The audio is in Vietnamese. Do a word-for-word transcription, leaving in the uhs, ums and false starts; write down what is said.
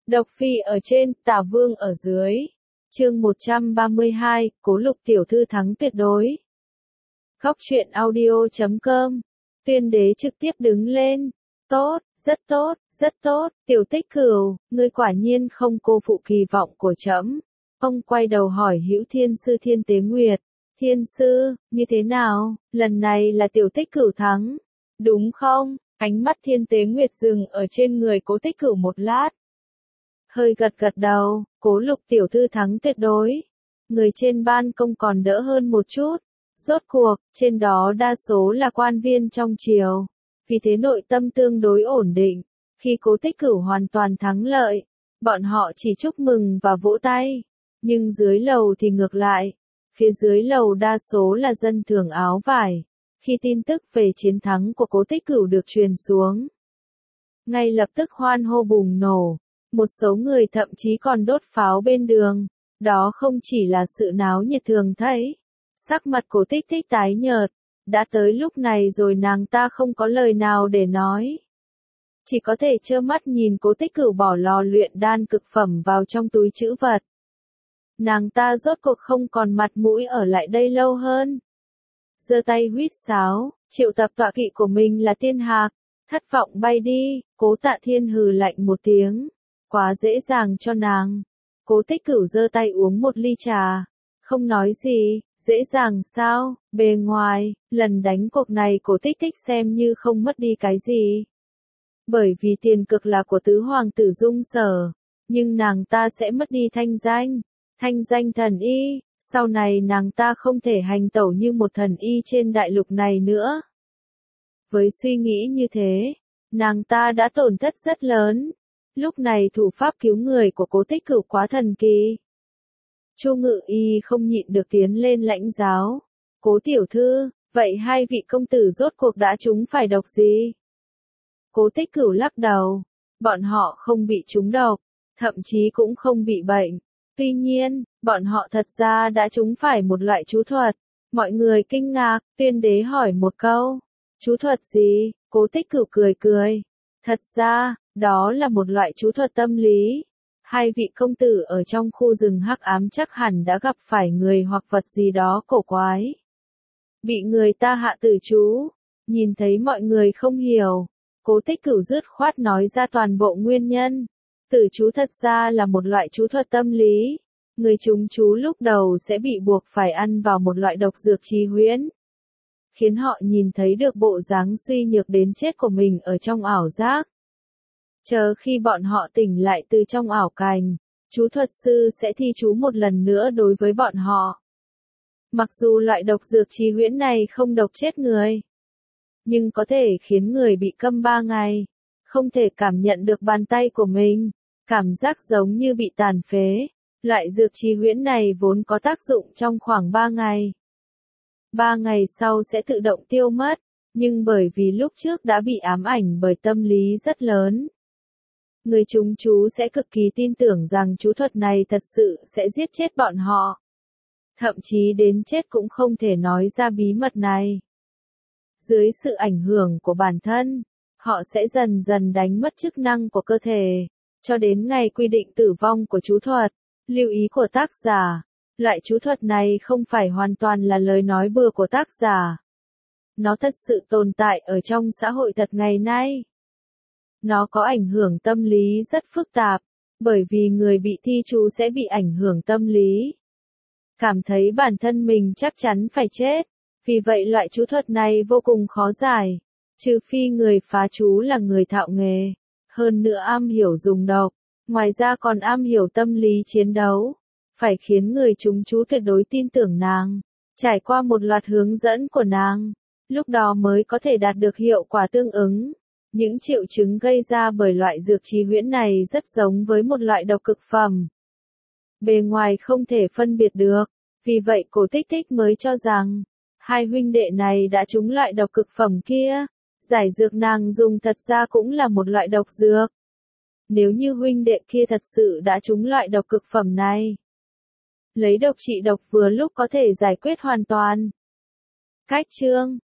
Độc Phi ở trên, Tả Vương ở dưới. Chương một trăm ba mươi hai, Cố Lục tiểu thư thắng tuyệt đối. Góc truyện audio chấm com. Tuyên đế trực tiếp đứng lên. Tốt, rất tốt, rất tốt, Tiểu Tích Cửu, ngươi quả nhiên không cô phụ kỳ vọng của trẫm. Ông quay đầu hỏi Hữu Thiên Sư Thiên Tế Nguyệt. Thiên sư, như thế nào, lần này là Tiểu Tích Cửu thắng, đúng không? Ánh mắt Thiên Tế Nguyệt dừng ở trên người Cố Tích Cửu một lát. Hơi gật gật đầu, Cố Lục tiểu thư thắng tuyệt đối. Người trên ban công còn đỡ hơn một chút. Rốt cuộc, trên đó đa số là quan viên trong triều. Vì thế nội tâm tương đối ổn định. Khi Cố Tích Cửu hoàn toàn thắng lợi, bọn họ chỉ chúc mừng và vỗ tay. Nhưng dưới lầu thì ngược lại. Phía dưới lầu đa số là dân thường áo vải. Khi tin tức về chiến thắng của Cố Tích Cửu được truyền xuống, ngay lập tức hoan hô bùng nổ. Một số người thậm chí còn đốt pháo bên đường. Đó không chỉ là sự náo nhiệt thường thấy. Sắc mặt Cố Tích Tích tái nhợt. Đã tới lúc này rồi nàng ta không có lời nào để nói. Chỉ có thể trơ mắt nhìn Cố Tích Cửu bỏ lò luyện đan cực phẩm vào trong túi trữ vật. Nàng ta rốt cuộc không còn mặt mũi ở lại đây lâu hơn. Giơ tay huýt sáo, triệu tập tọa kỵ của mình là Tiên Hạc. Thất vọng bay đi, Cố Tạ Thiên hừ lạnh một tiếng. Quá dễ dàng cho nàng. Cố Tích Cửu giơ tay uống một ly trà. Không nói gì, dễ dàng sao, bề ngoài, lần đánh cuộc này Cố Tích Tích xem như không mất đi cái gì. Bởi vì tiền cực là của tứ hoàng tử Dung Sở. Nhưng nàng ta sẽ mất đi thanh danh. Thanh danh thần y, sau này nàng ta không thể hành tẩu như một thần y trên đại lục này nữa. Với suy nghĩ như thế, nàng ta đã tổn thất rất lớn. Lúc này thủ pháp cứu người của Cố Tích Cửu quá thần kỳ. Chu Ngự Y không nhịn được tiến lên lãnh giáo. Cố tiểu thư, vậy hai vị công tử rốt cuộc đã trúng phải độc gì? Cố Tích Cửu lắc đầu. Bọn họ không bị trúng độc, thậm chí cũng không bị bệnh. Tuy nhiên, bọn họ thật ra đã trúng phải một loại chú thuật. Mọi người kinh ngạc, Tuyên đế hỏi một câu. Chú thuật gì? Cố Tích Cửu cười cười. Thật ra, đó là một loại chú thuật tâm lý. Hai vị công tử ở trong khu rừng hắc ám chắc hẳn đã gặp phải người hoặc vật gì đó cổ quái. Bị người ta hạ tử chú. Nhìn thấy mọi người không hiểu. Cố Tích Cửu dứt khoát nói ra toàn bộ nguyên nhân. Tử chú thật ra là một loại chú thuật tâm lý. Người trúng chú lúc đầu sẽ bị buộc phải ăn vào một loại độc dược trì huyễn. Khiến họ nhìn thấy được bộ dáng suy nhược đến chết của mình ở trong ảo giác. Chờ khi bọn họ tỉnh lại từ trong ảo cảnh, chú thuật sư sẽ thi chú một lần nữa đối với bọn họ. Mặc dù loại độc dược trì huyễn này không độc chết người, nhưng có thể khiến người bị câm ba ngày, không thể cảm nhận được bàn tay của mình, cảm giác giống như bị tàn phế. Loại dược trì huyễn này vốn có tác dụng trong khoảng ba ngày. Ba ngày sau sẽ tự động tiêu mất, nhưng bởi vì lúc trước đã bị ám ảnh bởi tâm lý rất lớn. Người trúng chú sẽ cực kỳ tin tưởng rằng chú thuật này thật sự sẽ giết chết bọn họ. Thậm chí đến chết cũng không thể nói ra bí mật này. Dưới sự ảnh hưởng của bản thân, họ sẽ dần dần đánh mất chức năng của cơ thể, cho đến ngày quy định tử vong của chú thuật. Lưu ý của tác giả, loại chú thuật này không phải hoàn toàn là lời nói bừa của tác giả. Nó thật sự tồn tại ở trong xã hội thật ngày nay. Nó có ảnh hưởng tâm lý rất phức tạp, bởi vì người bị thi chú sẽ bị ảnh hưởng tâm lý. Cảm thấy bản thân mình chắc chắn phải chết, vì vậy loại chú thuật này vô cùng khó giải, trừ phi người phá chú là người thạo nghề, hơn nữa am hiểu dùng độc, ngoài ra còn am hiểu tâm lý chiến đấu, phải khiến người trúng chú tuyệt đối tin tưởng nàng, trải qua một loạt hướng dẫn của nàng, lúc đó mới có thể đạt được hiệu quả tương ứng. Những triệu chứng gây ra bởi loại dược trì huyễn này rất giống với một loại độc cực phẩm. Bề ngoài không thể phân biệt được, vì vậy Cố Tích Tích mới cho rằng, hai huynh đệ này đã trúng loại độc cực phẩm kia. Giải dược nàng dùng thật ra cũng là một loại độc dược. Nếu như huynh đệ kia thật sự đã trúng loại độc cực phẩm này, lấy độc trị độc vừa lúc có thể giải quyết hoàn toàn. Cách chương